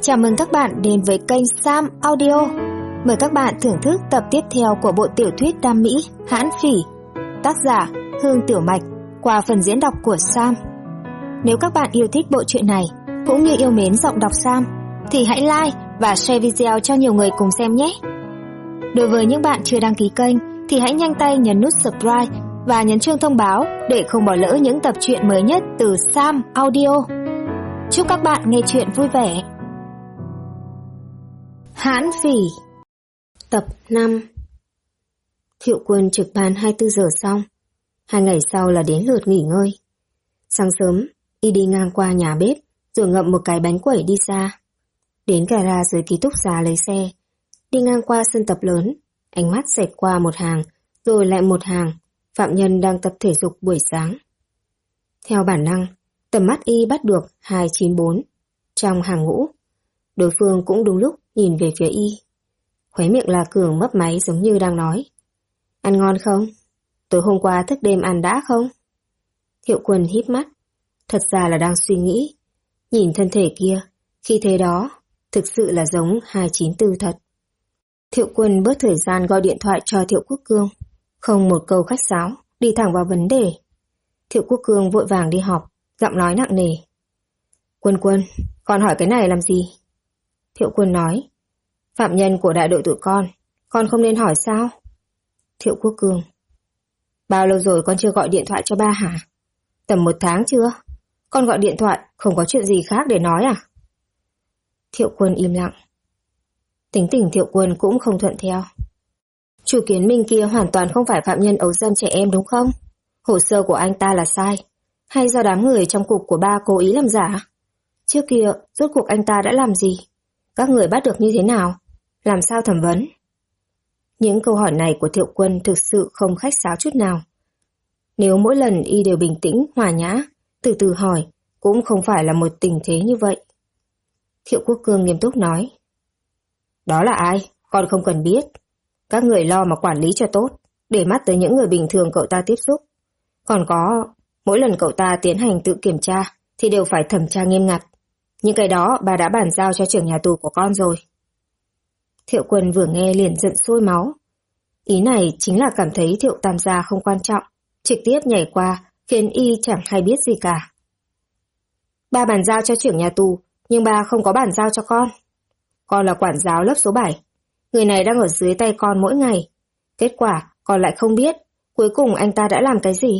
Chào mừng các bạn đến với kênh Sam Audio. Mời các bạn thưởng thức tập tiếp theo của bộ tiểu thuyết Đam Mỹ Hãn Phỉ, tác giả Hương Tiểu Mạch, qua phần diễn đọc của Sam. Nếu các bạn yêu thích bộ truyện này cũng như yêu mến giọng đọc Sam thì hãy like và share video cho nhiều người cùng xem nhé. Đối với những bạn chưa đăng ký kênh thì hãy nhanh tay nhấn nút subscribe và nhấn chuông thông báo để không bỏ lỡ những tập truyện mới nhất từ Sam Audio. Chúc các bạn nghe truyện vui vẻ. Hãn Phỉ, tập 5. Thiệu Quân trực ban 24 giờ xong, 2 ngày sau là đến lượt nghỉ ngơi. Sáng sớm, y đi ngang qua nhà bếp rồi ngậm một cái bánh quẩy đi xa. Đến gara dưới ký túc xá lấy xe, đi ngang qua sân tập lớn, ánh mắt xẹt qua một hàng rồi lại một hàng phạm nhân đang tập thể dục buổi sáng. Theo bản năng, tầm mắt y bắt được 294 trong hàng ngũ. Đối phương cũng đúng lúc nhìn về phía y. Khóe miệng là Cường mấp máy giống như đang nói: "Ăn ngon không? Tối hôm qua thức đêm ăn đã không?" Thiệu Quân híp mắt, thật ra là đang suy nghĩ. Nhìn thân thể kia, khi thế đó, thực sự là giống 294 thật. Thiệu Quân bớt thời gian gọi điện thoại cho Thiệu Quốc Cương, không một câu khách sáo, đi thẳng vào vấn đề. Thiệu Quốc Cương vội vàng đi họp, giọng nói nặng nề: Quân, con hỏi cái này làm gì?" Thiệu Quân nói: "Phạm nhân của đại đội tụi con không nên hỏi sao?" Thiệu Quốc Cương: "Bao lâu rồi con chưa gọi điện thoại cho ba hả? Tầm 1 tháng chưa? Con gọi điện thoại không có chuyện gì khác để nói à?" Thiệu Quân im lặng. Tính tình Thiệu Quân cũng không thuận theo. "Chu Kiến Minh kia hoàn toàn không phải phạm nhân ấu dâm trẻ em đúng không? Hồ sơ của anh ta là sai, hay do đám người trong cục của ba cố ý làm giả? Trước kia, rốt cuộc anh ta đã làm gì? Các người bắt được như thế nào? Làm sao thẩm vấn?" Những câu hỏi này của Thiệu Quân thực sự không khách sáo chút nào. Nếu mỗi lần y đều bình tĩnh, hòa nhã, từ từ hỏi, cũng không phải là một tình thế như vậy. Thiệu Quốc Cương nghiêm túc nói: "Đó là ai? Con không cần biết. Các người lo mà quản lý cho tốt, để mắt tới những người bình thường cậu ta tiếp xúc. Còn có, mỗi lần cậu ta tiến hành tự kiểm tra thì đều phải thẩm tra nghiêm ngặt. Những cái đó bà đã bàn giao cho trưởng nhà tù của con rồi." Thiệu Quân vừa nghe liền giận sôi máu. Ý này chính là cảm thấy Thiệu Tam gia không quan trọng, trực tiếp nhảy qua, khiến y chẳng hay biết gì cả. "Ba bàn giao cho trưởng nhà tù, nhưng ba không có bàn giao cho con. Con là quản giáo lớp số 7. Người này đang ở dưới tay con mỗi ngày. Kết quả con lại không biết, cuối cùng anh ta đã làm cái gì.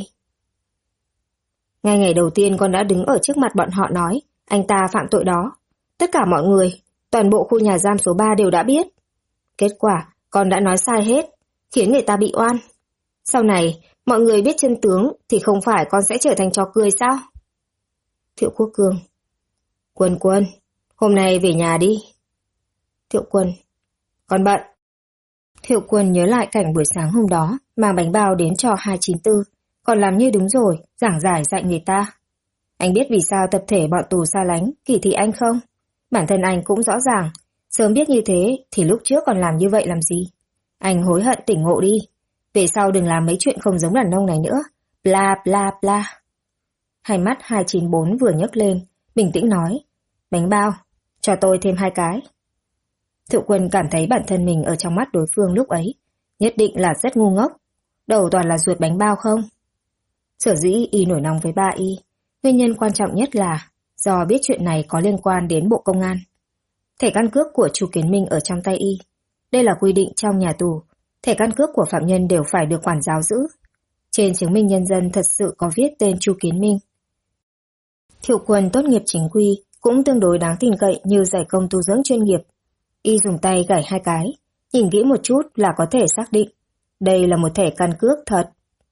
Ngay ngày đầu tiên con đã đứng ở trước mặt bọn họ nói anh ta phạm tội đó. Tất cả mọi người, toàn bộ khu nhà giam số 3 đều đã biết. Kết quả con đã nói sai hết, khiến người ta bị oan. Sau này, mọi người biết chân tướng thì không phải con sẽ trở thành trò cười sao?" Thiệu Quốc Cương: Quân, hôm nay về nhà đi." Thiệu Quân: "Con bận." Thiệu Quân nhớ lại cảnh buổi sáng hôm đó, mang bánh bao đến cho 294, còn làm như đúng rồi, giảng giải dạy người ta. Anh biết vì sao tập thể bọn tù xa lánh, kỳ thị anh không? Bản thân anh cũng rõ ràng, sớm biết như thế thì lúc trước còn làm như vậy làm gì? Anh hối hận tỉnh ngộ đi, về sau đừng làm mấy chuyện không giống đàn ông này nữa, bla bla bla. Hai mắt 294 vừa nhấc lên, bình tĩnh nói: "Bánh bao, cho tôi thêm 2 cái." Thiệu Quân cảm thấy bản thân mình ở trong mắt đối phương lúc ấy, nhất định là rất ngu ngốc, đầu toàn là ruột bánh bao không. Sở dĩ y nổi nóng với ba y, nguyên nhân quan trọng nhất là do biết chuyện này có liên quan đến Bộ Công an. Thẻ căn cước của Chu Kiến Minh ở trong tay y. Đây là quy định trong nhà tù, thẻ căn cước của phạm nhân đều phải được quản giáo giữ. Trên chứng minh nhân dân thật sự có viết tên Chu Kiến Minh. Thiệu Quân tốt nghiệp chính quy, cũng tương đối đáng tin cậy như giải công tu dưỡng chuyên nghiệp. Y dùng tay gảy 2 cái, nhìn kỹ một chút là có thể xác định đây là một thẻ căn cước thật.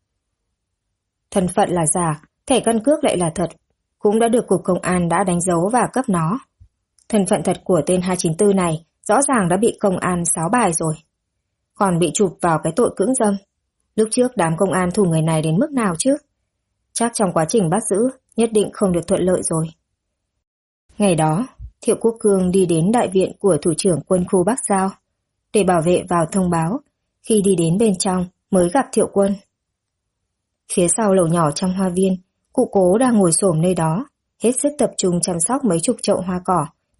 Thân phận là giả, thẻ căn cước lại là thật, cũng đã được Cục Công an đã đánh dấu và cấp nó. Thân phận thật của tên 294 này rõ ràng đã bị công an xáo bài rồi. Còn bị chụp vào cái tội cưỡng dâm. Lúc trước đám công an thủ người này đến mức nào chứ? Chắc trong quá trình bắt giữ nhất định không được thuận lợi rồi. Ngày đó, Thiệu Quốc Cương đi đến đại viện của thủ trưởng quân khu Bắc Giao để bảo vệ vào thông báo. Khi đi đến bên trong mới gặp Thiệu Quân. Phía sau lầu nhỏ trong hoa viên, cụ Cố đang ngồi xổm nơi đó, hết sức tập trung chăm sóc mấy chục chậu hoa cỏ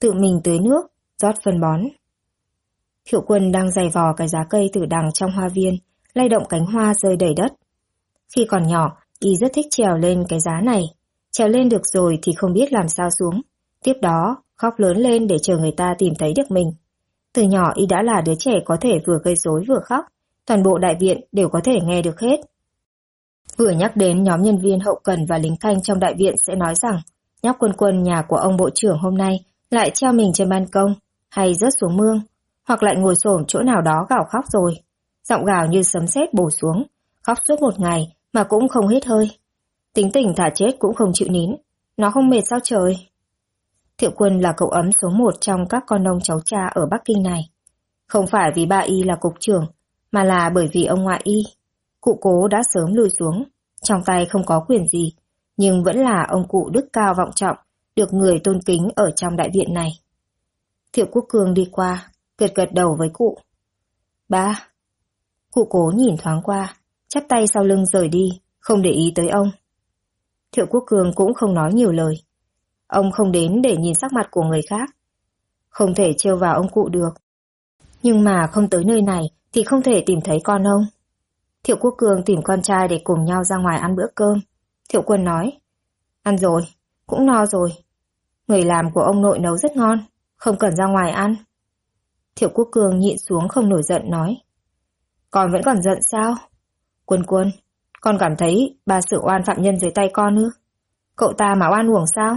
tự mình tưới nước, rót phân bón. Thiệu Quân đang giày vò cái giá cây tử đằng trong hoa viên, lay động cánh hoa rơi đầy đất. Khi còn nhỏ, y rất thích trèo lên cái giá này. Trèo lên được rồi thì không biết làm sao xuống. Tiếp đó, khóc lớn lên để chờ người ta tìm thấy được mình. Từ nhỏ y đã là đứa trẻ có thể vừa gây rối vừa khóc. Toàn bộ đại viện đều có thể nghe được hết. Vừa nhắc đến nhóm nhân viên hậu cần và lính canh trong đại viện sẽ nói rằng nhóc Quân Quân nhà của ông bộ trưởng hôm nay lại treo mình trên ban công, hay rớt xuống mương, hoặc lại ngồi xổm chỗ nào đó gào khóc rồi. Giọng gào như sấm sét bổ xuống, khóc suốt một ngày mà cũng không hết hơi. Tính tình thà chết cũng không chịu nín, nó không mệt sao trời. Thiệu Quân là cậu ấm số 1 trong các con ông cháu cha ở Bắc Kinh này. Không phải vì ba y là cục trưởng, mà là bởi vì ông ngoại y, cụ Cố đã sớm lùi xuống, trong tay không có quyền gì, nhưng vẫn là ông cụ đức cao vọng trọng, được người tôn kính ở trong đại viện này. Thiệu Quốc Cương đi qua, gật gật đầu với cụ. Ba. Cụ Cố nhìn thoáng qua, chắp tay sau lưng rời đi, không để ý tới ông. Thiệu Quốc Cương cũng không nói nhiều lời. Ông không đến để nhìn sắc mặt của người khác. Không thể trêu vào ông cụ được. Nhưng mà không tới nơi này thì không thể tìm thấy con ông. Thiệu Quốc Cương tìm con trai để cùng nhau ra ngoài ăn bữa cơm. Thiệu Quân nói, ăn rồi, cũng no rồi. Người làm của ông nội nấu rất ngon, không cần ra ngoài ăn. Thiệu Quốc Cương nhịn xuống không nổi giận nói, con vẫn còn giận sao? Quân Quân, con cảm thấy ba xử oan phạm nhân dưới tay con ư? Cậu ta mà oan uổng sao?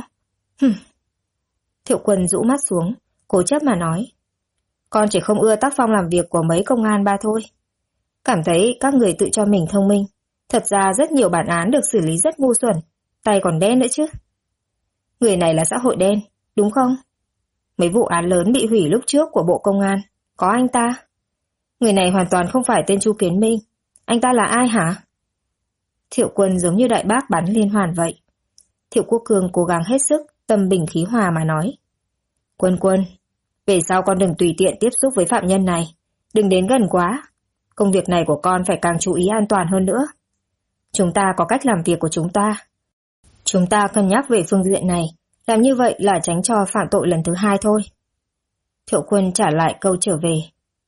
Thiệu Quân rũ mắt xuống, cố chấp mà nói, con chỉ không ưa tác phong làm việc của mấy công an ba thôi. Cảm thấy các người tự cho mình thông minh. Thật ra rất nhiều bản án được xử lý rất ngu xuẩn, tay còn đen nữa chứ. Người này là xã hội đen, đúng không? Mấy vụ án lớn bị hủy lúc trước của Bộ Công an, có anh ta. Người này hoàn toàn không phải tên Chu Kiến Minh. Anh ta là ai hả? Thiệu Quân giống như đại bác bắn liên hoàn vậy. Thiệu Quốc Cương cố gắng hết sức, tâm bình khí hòa mà nói. Quân Quân, về sau con đừng tùy tiện tiếp xúc với phạm nhân này. Đừng đến gần quá. Công việc này của con phải càng chú ý an toàn hơn nữa. Chúng ta có cách làm việc của chúng ta. Chúng ta cân nhắc về phương diện này. Làm như vậy là tránh cho phạm tội lần thứ hai thôi. Thiệu Quân trả lại câu trở về.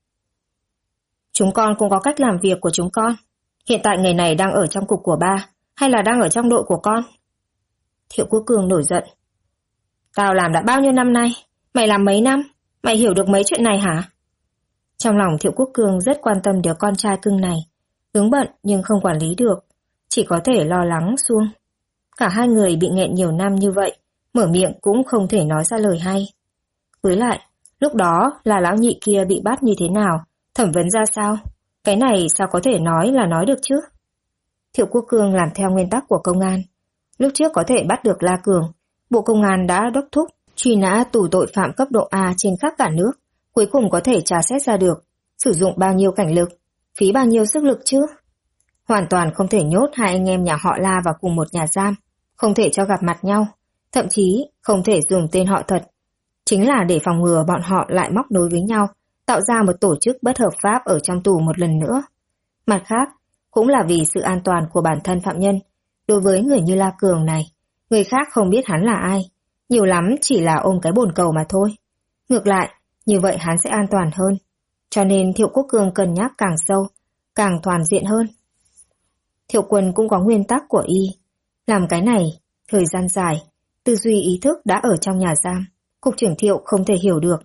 Chúng con cũng có cách làm việc của chúng con. Hiện tại người này đang ở trong cục của ba, hay là đang ở trong đội của con? Thiệu Quốc Cương nổi giận. Tao làm đã bao nhiêu năm nay? Mày làm mấy năm? Mày hiểu được mấy chuyện này hả? Trong lòng Thiệu Quốc Cương rất quan tâm đứa con trai cưng này. Vướng bận nhưng không quản lý được. Chỉ có thể lo lắng suông. Cả hai người bị nghẹn nhiều năm như vậy, mở miệng cũng không thể nói ra lời hay. Với lại, lúc đó là lão nhị kia bị bắt như thế nào, thẩm vấn ra sao? Cái này sao có thể nói là nói được chứ? Thiệu Quốc Cương làm theo nguyên tắc của công an. Lúc trước có thể bắt được La Cường, Bộ Công an đã đốc thúc truy nã tù tội phạm cấp độ A trên khắp cả nước. Cuối cùng có thể tra xét ra được, sử dụng bao nhiêu cảnh lực, phí bao nhiêu sức lực chứ? Hoàn toàn không thể nhốt hai anh em nhà họ La vào cùng một nhà giam, không thể cho gặp mặt nhau, thậm chí không thể dùng tên họ thật. Chính là để phòng ngừa bọn họ lại móc nối với nhau, tạo ra một tổ chức bất hợp pháp ở trong tù một lần nữa. Mặt khác, cũng là vì sự an toàn của bản thân phạm nhân. Đối với người như La Cường này, người khác không biết hắn là ai, nhiều lắm chỉ là ôm cái bồn cầu mà thôi. Ngược lại, như vậy hắn sẽ an toàn hơn. Cho nên Thiệu Quốc Cương cân nhắc càng sâu, càng toàn diện hơn. Thiệu Quân cũng có nguyên tắc của y. Làm cái này, thời gian dài, tư duy ý thức đã ở trong nhà giam. Cục trưởng Thiệu không thể hiểu được.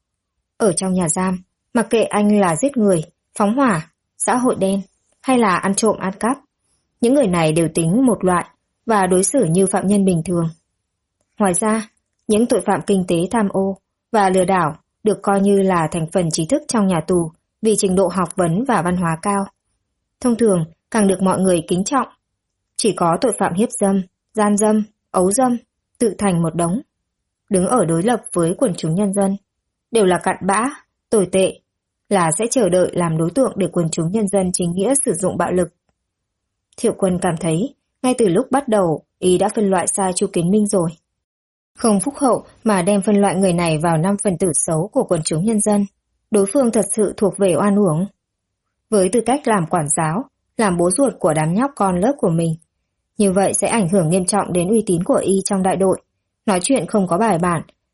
Ở trong nhà giam, mặc kệ anh là giết người, phóng hỏa, xã hội đen, hay là ăn trộm ăn cắp, những người này đều tính một loại và đối xử như phạm nhân bình thường. Ngoài ra, những tội phạm kinh tế tham ô và lừa đảo được coi như là thành phần trí thức trong nhà tù vì trình độ học vấn và văn hóa cao. Thông thường, càng được mọi người kính trọng. Chỉ có tội phạm hiếp dâm, gian dâm, ấu dâm, tự thành một đống. Đứng ở đối lập với quần chúng nhân dân, đều là cặn bã, tồi tệ, là sẽ chờ đợi làm đối tượng để quần chúng nhân dân chính nghĩa sử dụng bạo lực. Thiệu Quân cảm thấy, ngay từ lúc bắt đầu, y đã phân loại sai Chu Kiến Minh rồi. Không phúc hậu mà đem phân loại người này vào 5 phần tử xấu của quần chúng nhân dân. Đối phương thật sự thuộc về oan uổng. Với tư cách làm quản giáo, làm bố ruột của đám nhóc con lớp của mình. Như vậy sẽ ảnh hưởng nghiêm trọng đến uy tín của y trong đại đội. Nói chuyện không có bài bản,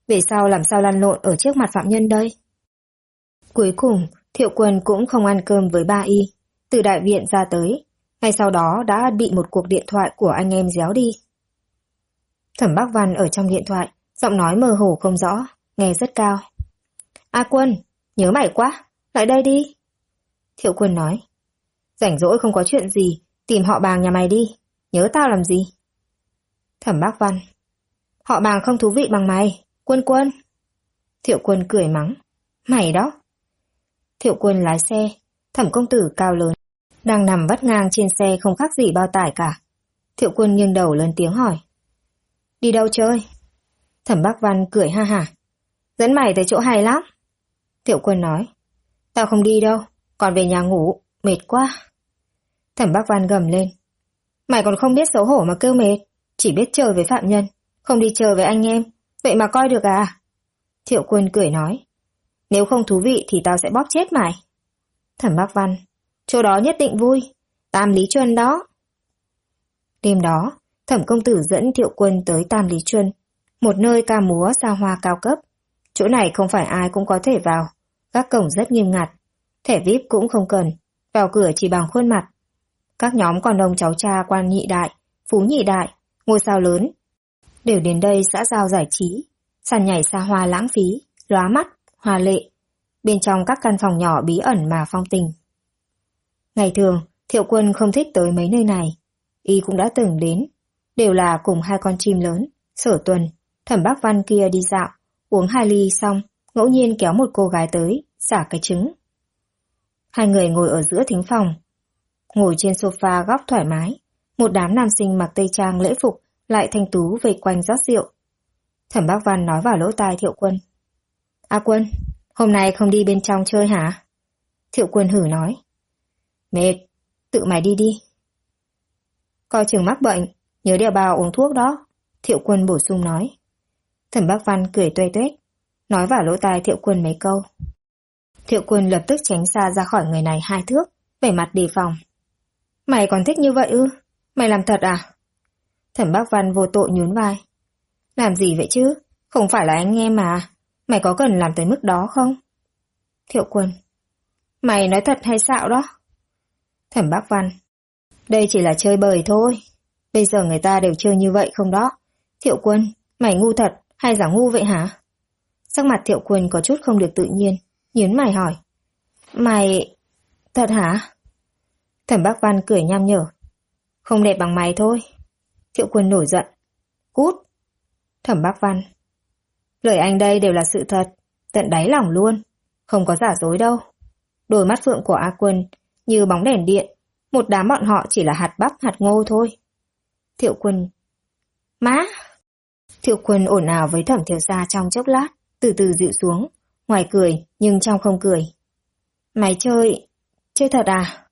Về sau làm sao lăn lộn ở trước mặt phạm nhân đây? Cuối cùng, Thiệu Quân cũng không ăn cơm với ba y. Từ đại viện ra tới, ngay sau đó đã bị một cuộc điện thoại của anh em réo đi. Thẩm Bắc Văn ở trong điện thoại, giọng nói mơ hồ không rõ, nghe rất cao. A Quân, nhớ mày quá, lại đây đi. Thiệu Quân nói. Rảnh rỗi không có chuyện gì, tìm họ Bàng nhà mày đi, nhớ tao làm gì? Thẩm Bắc Văn. Họ Bàng không thú vị bằng mày, Quân Quân. Thiệu Quân cười mắng. Mày đó. Thiệu Quân lái xe, Thẩm công tử cao lớn, đang nằm vắt ngang trên xe không khác gì bao tải cả. Thiệu Quân nghiêng đầu lớn tiếng hỏi. Đi đâu chơi? Thẩm Bắc Văn cười ha hả. Dẫn mày tới chỗ hay lắm. Thiệu Quân nói. Tao không đi đâu, còn về nhà ngủ, mệt quá. Thẩm Bắc Văn gầm lên. Mày còn không biết xấu hổ mà kêu mệt, chỉ biết chơi với phạm nhân, không đi chơi với anh em, vậy mà coi được à? Thiệu Quân cười nói. Nếu không thú vị thì tao sẽ bóp chết mày. Thẩm Bắc Văn. Chỗ đó nhất định vui, Tam Lý Chuân đó. Đêm đó, Thẩm công tử dẫn Thiệu Quân tới Tam Lý Chuân, một nơi ca múa xa hoa cao cấp. Chỗ này không phải ai cũng có thể vào, các cổng rất nghiêm ngặt, thẻ VIP cũng không cần, vào cửa chỉ bằng khuôn mặt. Các nhóm con ông cháu cha quan nhị đại, phú nhị đại, ngôi sao lớn đều đến đây xã giao giải trí, sàn nhảy xa hoa lãng phí, lóa mắt, hoa lệ. Bên trong các căn phòng nhỏ bí ẩn mà phong tình. Ngày thường, Thiệu Quân không thích tới mấy nơi này. Y cũng đã từng đến, đều là cùng hai con chim lớn, Sở Tuần, Thẩm Bắc Văn kia đi dạo, uống 2 ly xong, ngẫu nhiên kéo một cô gái tới, xả cái trứng. Hai người ngồi ở giữa thính phòng, ngồi trên sofa góc thoải mái, một đám nam sinh mặc tây trang lễ phục lại thanh tú vây quanh rót rượu. Thẩm Bắc Văn nói vào lỗ tai Thiệu Quân. A Quân, hôm nay không đi bên trong chơi hả? Thiệu Quân hử nói. Mệt, tự mày đi đi. Coi chừng mắc bệnh, nhớ đeo bao uống thuốc đó. Thiệu Quân bổ sung nói. Thẩm Bắc Văn cười tuê tuét, nói vào lỗ tai Thiệu Quân mấy câu. Thiệu Quân lập tức tránh xa ra khỏi người này 2 thước, vẻ mặt đề phòng. Mày còn thích như vậy ư? Mày làm thật à? Thẩm Bắc Văn vô tội nhún vai. Làm gì vậy chứ? Không phải là anh em mà. Mày có cần làm tới mức đó không? Thiệu Quân. Mày nói thật hay xạo đó? Thẩm Bắc Văn. Đây chỉ là chơi bời thôi. Bây giờ người ta đều chơi như vậy không đó? Thiệu Quân, mày ngu thật hay giả ngu vậy hả? Sắc mặt Thiệu Quân có chút không được tự nhiên, nhớn mày hỏi. Mày... thật hả? Thẩm Bắc Văn cười nham nhở. Không đẹp bằng mày thôi. Thiệu Quân nổi giận. Cút. Thẩm Bắc Văn. Lời anh đây đều là sự thật, tận đáy lòng luôn, không có giả dối đâu. Đôi mắt phượng của A Quân như bóng đèn điện, một đám bọn họ chỉ là hạt bắp hạt ngô thôi. Thiệu Quân. Má! Thiệu Quân ồn ào với Thẩm thiếu gia trong chốc lát, từ từ dịu xuống, ngoài cười nhưng trong không cười. Mày chơi thật à?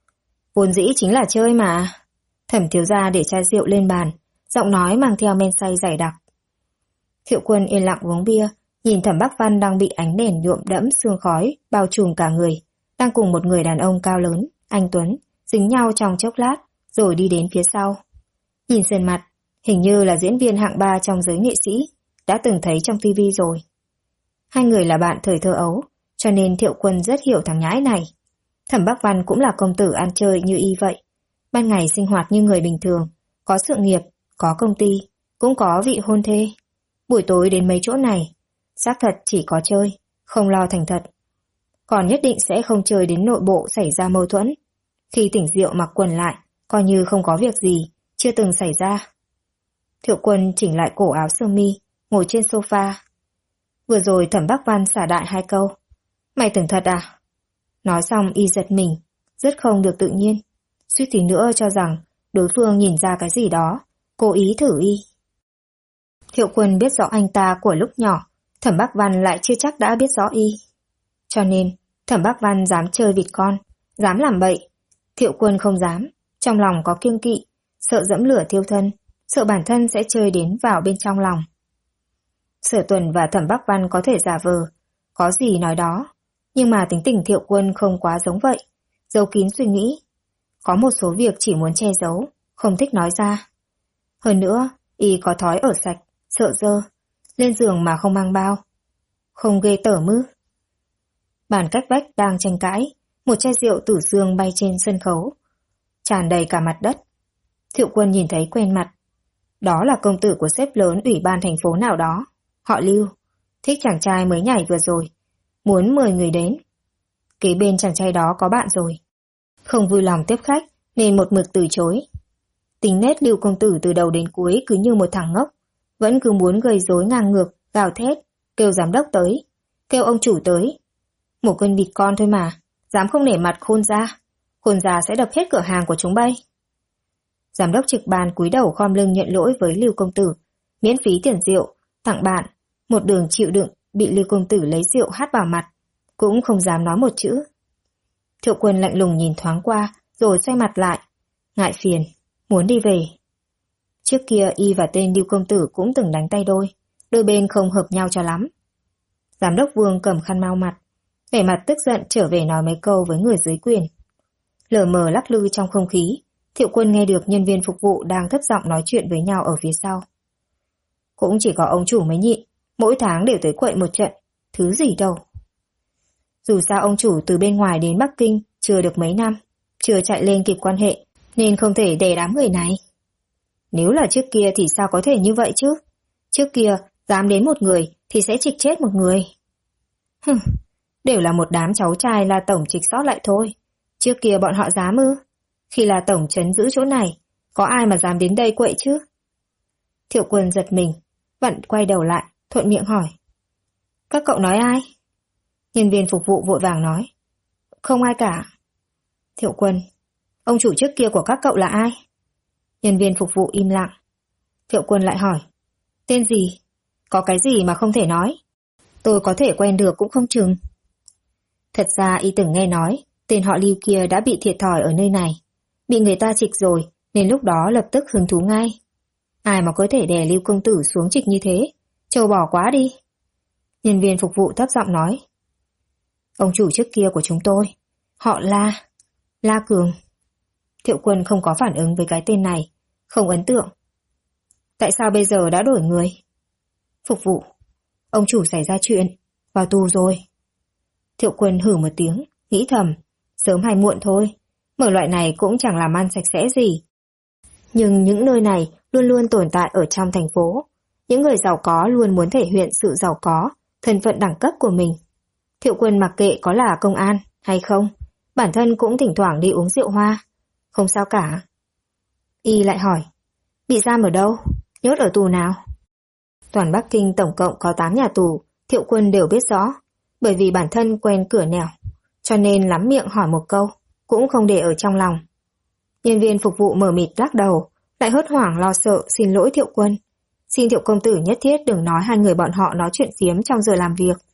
Vốn dĩ chính là chơi mà. Thẩm thiếu gia để chai rượu lên bàn, giọng nói mang theo men say dày đặc. Thiệu Quân yên lặng uống bia, nhìn Thẩm Bắc Văn đang bị ánh đèn nhuộm đẫm sương khói, bao trùm cả người, đang cùng một người đàn ông cao lớn, anh Tuấn, dính nhau trong chốc lát, rồi đi đến phía sau. Nhìn sườn mặt, hình như là diễn viên hạng 3 trong giới nghệ sĩ, đã từng thấy trong tivi rồi. Hai người là bạn thời thơ ấu, cho nên Thiệu Quân rất hiểu thằng nhãi này. Thẩm Bắc Văn cũng là công tử ăn chơi như y vậy. Ban ngày sinh hoạt như người bình thường, có sự nghiệp, có công ty, cũng có vị hôn thê. Buổi tối đến mấy chỗ này, xác thật chỉ có chơi, không lo thành thật. Còn nhất định sẽ không chơi đến nội bộ xảy ra mâu thuẫn. Khi tỉnh rượu mặc quần lại, coi như không có việc gì, chưa từng xảy ra. Thiệu Quân chỉnh lại cổ áo sơ mi, ngồi trên sofa. Vừa rồi Thẩm Bắc Văn xả đại 2 câu. Mày tưởng thật à? Nói xong y giật mình, rất không được tự nhiên. Suýt tí nữa cho rằng đối phương nhìn ra cái gì đó, cố ý thử y. Thiệu Quân biết rõ anh ta của lúc nhỏ, Thẩm Bắc Văn lại chưa chắc đã biết rõ y. Cho nên, Thẩm Bắc Văn dám chơi vịt con, dám làm bậy. Thiệu Quân không dám, trong lòng có kiêng kỵ, sợ dẫm lửa thiêu thân, sợ bản thân sẽ chơi đến vào bên trong lòng. Sở Tuần và Thẩm Bắc Văn có thể giả vờ, có gì nói đó, nhưng mà tính tình Thiệu Quân không quá giống vậy, giấu kín suy nghĩ. Có một số việc chỉ muốn che giấu, không thích nói ra. Hơn nữa, y có thói ở sạch, sợ dơ, lên giường mà không mang bao. Không ghê tởm ư? Bàn cách vách đang tranh cãi, một chai rượu tử dương bay trên sân khấu, tràn đầy cả mặt đất. Thiệu Quân nhìn thấy quen mặt. Đó là công tử của sếp lớn ủy ban thành phố nào đó, họ Lưu, thích chàng trai mới nhảy vừa rồi, muốn mời người đến. Kế bên chàng trai đó có bạn rồi, không vui lòng tiếp khách nên một mực từ chối. Tính nết Lưu công tử từ đầu đến cuối cứ như một thằng ngốc, vẫn cứ muốn gây rối ngang ngược, gào thét, kêu giám đốc tới, kêu ông chủ tới. Một con vịt con thôi mà, dám không nể mặt khôn ra sẽ đập hết cửa hàng của chúng bay. Giám đốc trực ban cúi đầu khom lưng nhận lỗi với Lưu công tử, miễn phí tiền rượu, tặng bạn, một đường chịu đựng bị Lưu công tử lấy rượu hắt vào mặt, cũng không dám nói một chữ. Thiệu Quân lạnh lùng nhìn thoáng qua, rồi xoay mặt lại, ngại phiền, muốn đi về. Trước kia y và tên Lưu công tử cũng từng đánh tay đôi bên không hợp nhau cho lắm. Giám đốc Vương cầm khăn lau mặt, vẻ mặt tức giận trở về nói mấy câu với người dưới quyền. Lờ mờ lắc lư trong không khí, Thiệu Quân nghe được nhân viên phục vụ đang thấp giọng nói chuyện với nhau ở phía sau. Cũng chỉ có ông chủ mới nhịn, mỗi tháng đều tới quậy một trận, thứ gì đâu. Dù sao ông chủ từ bên ngoài đến Bắc Kinh chưa được mấy năm, chưa chạy lên kịp quan hệ, nên không thể đè đám người này. Nếu là trước kia thì sao có thể như vậy chứ? Trước kia, dám đến một người thì sẽ trịch chết một người. Đều là một đám cháu trai La Tổng trịch sót lại thôi. Trước kia bọn họ dám ư? Khi La Tổng trấn giữ chỗ này, có ai mà dám đến đây quậy chứ? Thiệu Quân giật mình, vặn quay đầu lại, thuận miệng hỏi. Các cậu nói ai? Nhân viên phục vụ vội vàng nói. Không ai cả. Thiệu Quân, ông chủ trước kia của các cậu là ai? Nhân viên phục vụ im lặng. Thiệu Quân lại hỏi. Tên gì? Có cái gì mà không thể nói? Tôi có thể quen được cũng không chừng. Thật ra y từng nghe nói, tên họ Lưu kia đã bị thiệt thòi ở nơi này. Bị người ta trịch rồi, nên lúc đó lập tức hứng thú ngay. Ai mà có thể đè Lưu công tử xuống trịch như thế? Trâu bò quá đi. Nhân viên phục vụ thấp giọng nói. Ông chủ trước kia của chúng tôi, họ La Cường. Thiệu Quân không có phản ứng với cái tên này, không ấn tượng. Tại sao bây giờ đã đổi người? Phục vụ, ông chủ xảy ra chuyện, vào tù rồi. Thiệu Quân hử một tiếng, nghĩ thầm, sớm hay muộn thôi, mở loại này cũng chẳng làm ăn sạch sẽ gì. Nhưng những nơi này luôn luôn tồn tại ở trong thành phố. Những người giàu có luôn muốn thể hiện sự giàu có, thân phận đẳng cấp của mình. Thiệu Quân mặc kệ có là công an hay không, bản thân cũng thỉnh thoảng đi uống rượu hoa. Không sao cả. Y lại hỏi, bị giam ở đâu? Nhốt ở tù nào? Toàn Bắc Kinh tổng cộng có 8 nhà tù, Thiệu Quân đều biết rõ. Bởi vì bản thân quen cửa nẻo, cho nên lắm miệng hỏi một câu, cũng không để ở trong lòng. Nhân viên phục vụ mờ mịt lắc đầu, lại hốt hoảng lo sợ xin lỗi Thiệu Quân. Xin Thiệu công tử nhất thiết đừng nói hai người bọn họ nói chuyện phiếm trong giờ làm việc.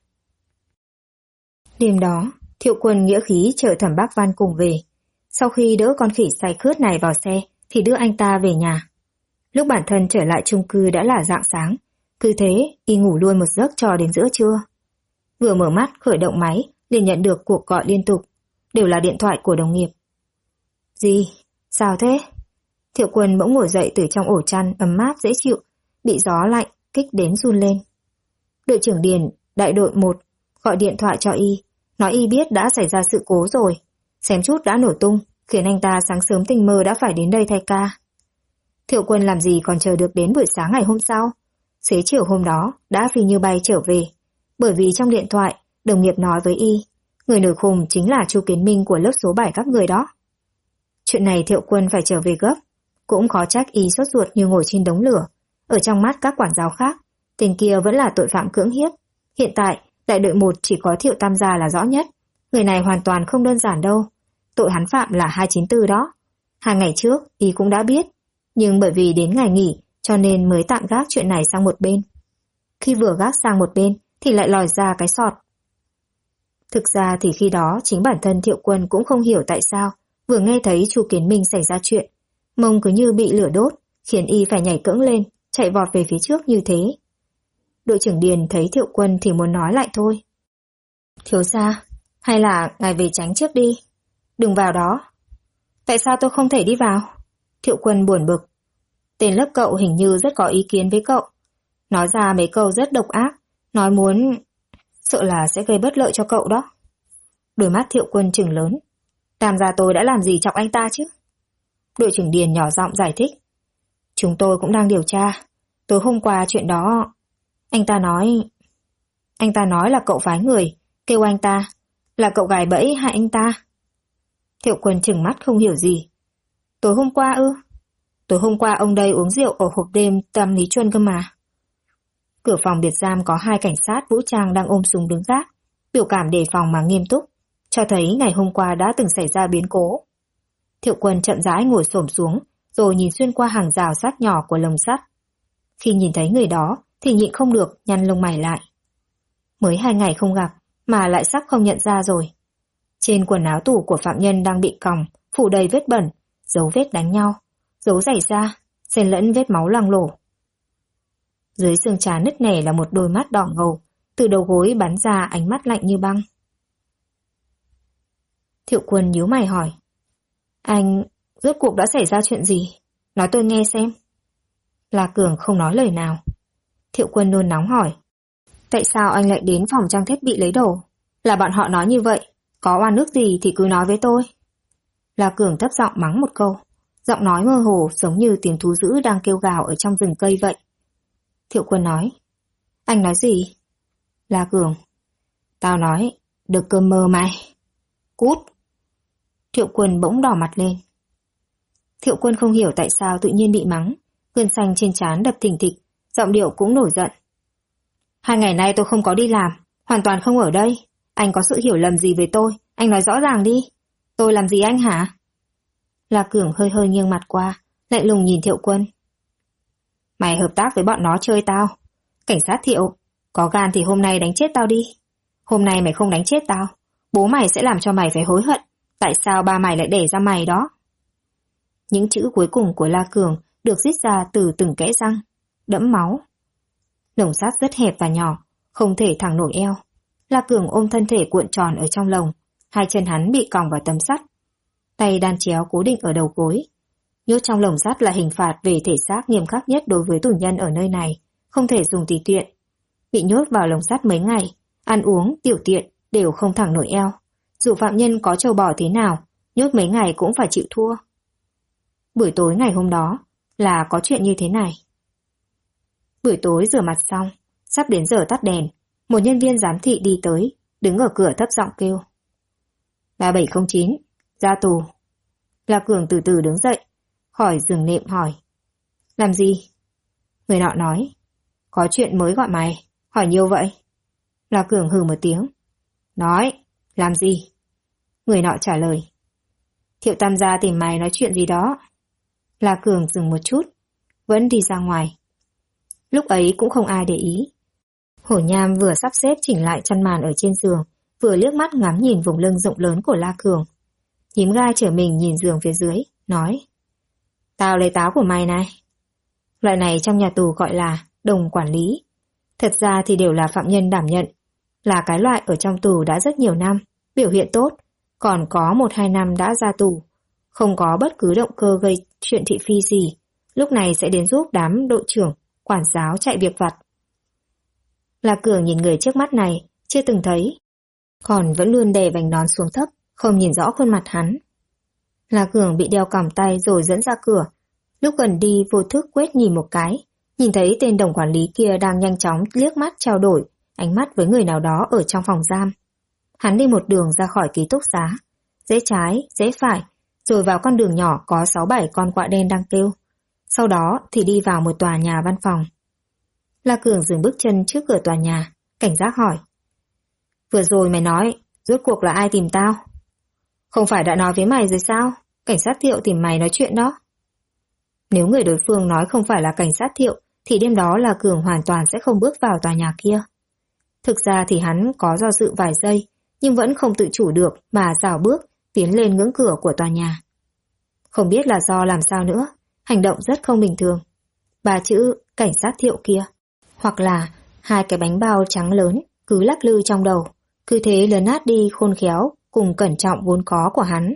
Đêm đó, Thiệu Quân nghĩa khí chở Thẩm Bác Văn cùng về. Sau khi đỡ con khỉ say khướt này vào xe, thì đưa anh ta về nhà. Lúc bản thân trở lại chung cư đã là rạng sáng, cứ thế y ngủ luôn một giấc cho đến giữa trưa. Vừa mở mắt khởi động máy, liền nhận được cuộc gọi liên tục, đều là điện thoại của đồng nghiệp. Gì? Sao thế? Thiệu Quân bỗng ngồi dậy từ trong ổ chăn ấm áp dễ chịu, bị gió lạnh kích đến run lên. Đội trưởng Điền, đại đội 1, gọi điện thoại cho y, nói y biết đã xảy ra sự cố rồi, xém chút đã nổ tung, khiến anh ta sáng sớm tình mơ đã phải đến đây thay ca. Thiệu Quân làm gì còn chờ được đến buổi sáng ngày hôm sau, xế chiều hôm đó đã phi như bay trở về, bởi vì trong điện thoại đồng nghiệp nói với y, người nổi khùng chính là Chu Kiến Minh của lớp số 7 các người đó. Chuyện này Thiệu Quân phải trở về gấp, cũng khó trách y sốt ruột như ngồi trên đống lửa. Ở trong mắt các quản giáo khác, tên kia vẫn là tội phạm cưỡng hiếp. Hiện tại, đại đội 1 chỉ có Thiệu Tam Gia là rõ nhất. Người này hoàn toàn không đơn giản đâu. Tội hắn phạm là 294 đó. 2 ngày trước, y cũng đã biết. Nhưng bởi vì đến ngày nghỉ, cho nên mới tạm gác chuyện này sang một bên. Khi vừa gác sang một bên, thì lại lòi ra cái sọt. Thực ra thì khi đó, chính bản thân Thiệu Quân cũng không hiểu tại sao, vừa nghe thấy Chu Kiến Minh xảy ra chuyện, mông cứ như bị lửa đốt, khiến y phải nhảy cẫng lên, chạy vọt về phía trước như thế. Đội trưởng Điền thấy Thiệu Quân thì muốn nói lại thôi. Thiếu gia, hay là ngài về tránh trước đi, đừng vào đó. Tại sao tôi không thể đi vào? Thiệu Quân buồn bực. Tên lớp cậu hình như rất có ý kiến với cậu. Nói ra mấy câu rất độc ác, nói muốn... Sợ là sẽ gây bất lợi cho cậu đó. Đôi mắt Thiệu Quân trừng lớn. Tam gia tôi đã làm gì chọc anh ta chứ? Đội trưởng Điền nhỏ giọng giải thích. Chúng tôi cũng đang điều tra. Tối hôm qua chuyện đó... Anh ta nói là cậu phái người, kêu anh ta, là cậu gài bẫy hại anh ta. Thiệu Quân trừng mắt không hiểu gì. Tối hôm qua ư? Tối hôm qua ông đây uống rượu ở hộp đêm Tam Lý Chuân cơ mà. Cửa phòng biệt giam có 2 cảnh sát vũ trang đang ôm súng đứng gác, biểu cảm đề phòng mà nghiêm túc, cho thấy ngày hôm qua đã từng xảy ra biến cố. Thiệu Quân chậm rãi ngồi xổm xuống, rồi nhìn xuyên qua hàng rào sắt nhỏ của lồng sắt. Khi nhìn thấy người đó, thì nhịn không được nhăn lông mày lại. Mới 2 ngày không gặp, mà lại sắp không nhận ra rồi. Trên quần áo tủ của phạm nhân đang bị còng, phủ đầy vết bẩn, dấu vết đánh nhau, dấu giày da, xen lẫn vết máu loang lổ. Dưới xương trán nứt nẻ là một đôi mắt đỏ ngầu, từ đầu gối bắn ra ánh mắt lạnh như băng. Thiệu Quân nhíu mày hỏi. Anh, rốt cuộc đã xảy ra chuyện gì? Nói tôi nghe xem. La Cường không nói lời nào. Thiệu Quân nôn nóng hỏi. Tại sao anh lại đến phòng trang thiết bị lấy đồ? Là bọn họ nói như vậy, có oan ức gì thì cứ nói với tôi. La Cường thấp giọng mắng một câu, giọng nói mơ hồ giống như tiếng thú dữ đang kêu gào ở trong rừng cây vậy. Thiệu Quân nói. Anh nói gì? La Cường. Tao nói, được cơm mơ mày. Cút. Thiệu Quân bỗng đỏ mặt lên. Thiệu Quân không hiểu tại sao tự nhiên bị mắng, gân xanh trên trán đập thình thịch, giọng điệu cũng nổi giận. 2 ngày nay tôi không có đi làm, hoàn toàn không ở đây. Anh có sự hiểu lầm gì về tôi, anh nói rõ ràng đi. Tôi làm gì anh hả? La Cường hơi hơi nghiêng mặt qua, lạnh lùng nhìn Thiệu Quân. Mày hợp tác với bọn nó chơi tao. Cảnh sát Thiệu, có gan thì hôm nay đánh chết tao đi. Hôm nay mày không đánh chết tao, bố mày sẽ làm cho mày phải hối hận. Tại sao ba mày lại để ra mày đó? Những chữ cuối cùng của La Cường được rít ra từ từng kẽ răng, đẫm máu. Lồng sắt rất hẹp và nhỏ, không thể thẳng nổi eo. La Cường ôm thân thể cuộn tròn ở trong lồng, 2 chân hắn bị còng vào tấm sắt. Tay đan chéo cố định ở đầu gối. Nhốt trong lồng sắt là hình phạt về thể xác nghiêm khắc nhất đối với tù nhân ở nơi này, không thể dùng tùy tiện. Bị nhốt vào lồng sắt mấy ngày, ăn uống, tiểu tiện đều không thẳng nổi eo. Dù phạm nhân có trâu bò thế nào, nhốt mấy ngày cũng phải chịu thua. Buổi tối ngày hôm đó là có chuyện như thế này. Buổi tối rửa mặt xong, sắp đến giờ tắt đèn, một nhân viên giám thị đi tới, đứng ở cửa thấp giọng kêu. 3709, ra tù. La Cường từ từ đứng dậy, khỏi giường nệm hỏi. Làm gì? Người nọ nói. Có chuyện mới gọi mày, hỏi nhiều vậy. La Cường hừ một tiếng. Nói, làm gì? Người nọ trả lời. Thiệu Tam gia tìm mày nói chuyện gì đó. La Cường dừng một chút, vẫn đi ra ngoài. Lúc ấy cũng không ai để ý. Hổ Nham vừa sắp xếp chỉnh lại chăn màn ở trên giường, vừa liếc mắt ngắm nhìn vùng lưng rộng lớn của La Cường. Nhím gai trở mình nhìn giường phía dưới, nói. Tao lấy táo của mày này. Loại này trong nhà tù gọi là đồng quản lý. Thật ra thì đều là phạm nhân đảm nhận, là cái loại ở trong tù đã rất nhiều năm, biểu hiện tốt, còn có 1-2 năm đã ra tù, không có bất cứ động cơ gây chuyện thị phi gì, lúc này sẽ đến giúp đám đội trưởng, quản giáo chạy việc vặt. La Cường nhìn người trước mắt này, chưa từng thấy, còn vẫn luôn đè vành nón xuống thấp, không nhìn rõ khuôn mặt hắn. La Cường bị đeo còng tay rồi dẫn ra cửa, lúc gần đi vô thức quét nhìn một cái, nhìn thấy tên đồng quản lý kia đang nhanh chóng liếc mắt trao đổi ánh mắt với người nào đó ở trong phòng giam. Hắn đi một đường ra khỏi ký túc xá, rẽ trái, rẽ phải, rồi vào con đường nhỏ có 6-7 con quạ đen đang kêu. Sau đó thì đi vào một tòa nhà văn phòng. La Cường dừng bước chân trước cửa tòa nhà, cảnh giác hỏi. Vừa rồi mày nói, rốt cuộc là ai tìm tao? Không phải đã nói với mày rồi sao? Cảnh sát Thiệu tìm mày nói chuyện đó. Nếu người đối phương nói không phải là cảnh sát Thiệu, thì đêm đó La Cường hoàn toàn sẽ không bước vào tòa nhà kia. Thực ra thì hắn có do dự vài giây, nhưng vẫn không tự chủ được mà rảo bước tiến lên ngưỡng cửa của tòa nhà. Không biết là do làm sao nữa, hành động rất không bình thường. 3 chữ cảnh sát Thiệu kia, hoặc là 2 cái bánh bao trắng lớn cứ lắc lư trong đầu, cứ thế lấn át đi khôn khéo cùng cẩn trọng vốn có của hắn.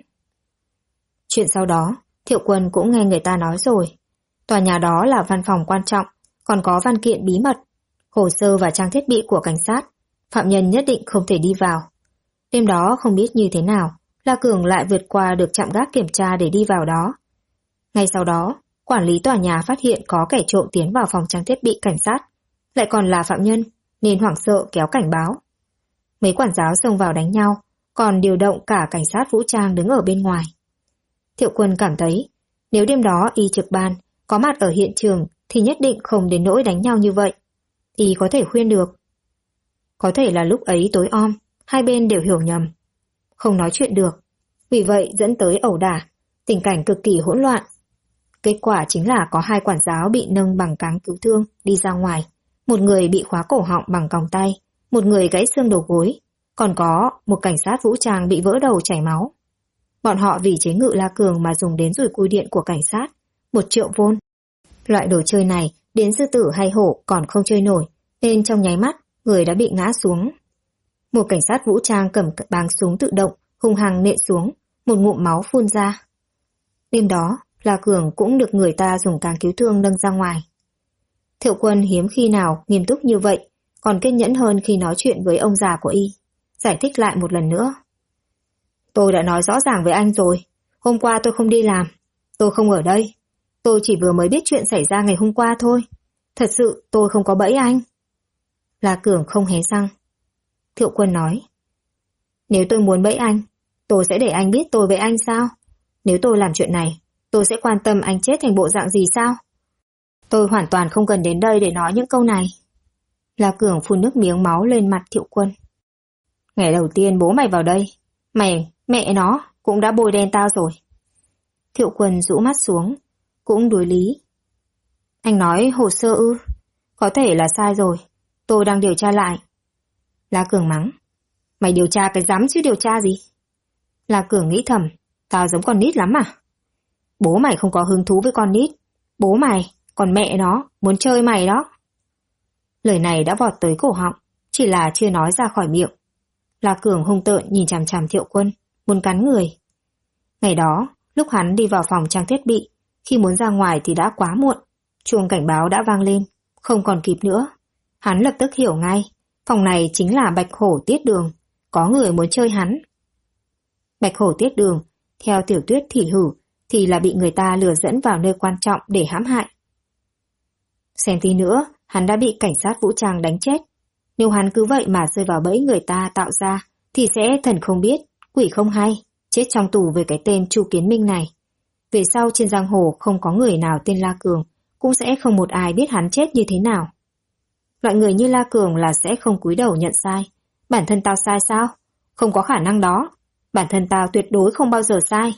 Chuyện sau đó, Thiệu Quân cũng nghe người ta nói rồi. Tòa nhà đó là văn phòng quan trọng, còn có văn kiện bí mật, hồ sơ và trang thiết bị của cảnh sát. Phạm nhân nhất định không thể đi vào. Đêm đó không biết như thế nào, La Cường lại vượt qua được trạm gác kiểm tra để đi vào đó. Ngay sau đó, quản lý tòa nhà phát hiện có kẻ trộm tiến vào phòng trang thiết bị cảnh sát, lại còn là phạm nhân, nên hoảng sợ kéo cảnh báo. Mấy quản giáo xông vào đánh nhau, còn điều động cả cảnh sát vũ trang đứng ở bên ngoài. Thiệu Quân cảm thấy, nếu đêm đó y trực ban có mặt ở hiện trường thì nhất định không đến nỗi đánh nhau như vậy. Y có thể khuyên được. Có thể là lúc ấy tối om, hai bên đều hiểu nhầm, không nói chuyện được, vì vậy dẫn tới ẩu đả, tình cảnh cực kỳ hỗn loạn. Kết quả chính là có hai quản giáo bị nâng bằng cáng cứu thương đi ra ngoài, một người bị khóa cổ họng bằng còng tay, một người gãy xương đầu gối, còn có một cảnh sát vũ trang bị vỡ đầu chảy máu. Bọn họ vì chế ngự La Cường mà dùng đến dùi cui điện của cảnh sát, 1 triệu vôn. Loại đồ chơi này đến sư tử hay hổ còn không chơi nổi, nên trong nháy mắt người đã bị ngã xuống. Một cảnh sát vũ trang cầm báng súng tự động hung hăng nện xuống, một ngụm máu phun ra. Đêm đó, La Cường cũng được người ta dùng cáng cứu thương nâng ra ngoài. Thiệu Quân hiếm khi nào nghiêm túc như vậy, còn kiên nhẫn hơn khi nói chuyện với ông già của y, giải thích lại một lần nữa. Tôi đã nói rõ ràng với anh rồi, hôm qua tôi không đi làm, tôi không ở đây, tôi chỉ vừa mới biết chuyện xảy ra ngày hôm qua thôi, thật sự tôi không có bẫy anh. La Cường không hé răng. Thiệu Quân nói, nếu tôi muốn bẫy anh, tôi sẽ để anh biết tôi với anh sao? Nếu tôi làm chuyện này, tôi sẽ quan tâm anh chết thành bộ dạng gì sao? Tôi hoàn toàn không cần đến đây để nói những câu này. La Cường phun nước miếng máu lên mặt Thiệu Quân. Ngày đầu tiên bố mày vào đây, mẹ nó cũng đã bôi đen tao rồi. Thiệu Quân rũ mắt xuống, cũng đối lý. Anh nói hồ sơ ư? Có thể là sai rồi, tôi đang điều tra lại. La Cường mắng. Mày điều tra cái rắm chứ điều tra gì? La Cường nghĩ thầm, tao giống con nít lắm à? Bố mày không có hứng thú với con nít, bố mày, còn mẹ nó, muốn chơi mày đó. Lời này đã vọt tới cổ họng, chỉ là chưa nói ra khỏi miệng. La Cường hung tợn nhìn chằm chằm Thiệu Quân, muốn cắn người. Ngày đó, lúc hắn đi vào phòng trang thiết bị, khi muốn ra ngoài thì đã quá muộn, chuông cảnh báo đã vang lên, không còn kịp nữa. Hắn lập tức hiểu ngay, phòng này chính là Bạch Hổ Tiết Đường, có người muốn chơi hắn. Bạch Hổ Tiết Đường, theo tiểu thuyết Thỉ Hử, thì là bị người ta lừa dẫn vào nơi quan trọng để hãm hại. Xem tí nữa, hắn đã bị cảnh sát vũ trang đánh chết. Nếu hắn cứ vậy mà rơi vào bẫy người ta tạo ra, thì sẽ thần không biết, quỷ không hay, chết trong tù về cái tên Chu Kiến Minh này. Về sau trên giang hồ không có người nào tên La Cường, cũng sẽ không một ai biết hắn chết như thế nào. Loại người như La Cường là sẽ không cúi đầu nhận sai. Bản thân tao sai sao? Không có khả năng đó. Bản thân tao tuyệt đối không bao giờ sai.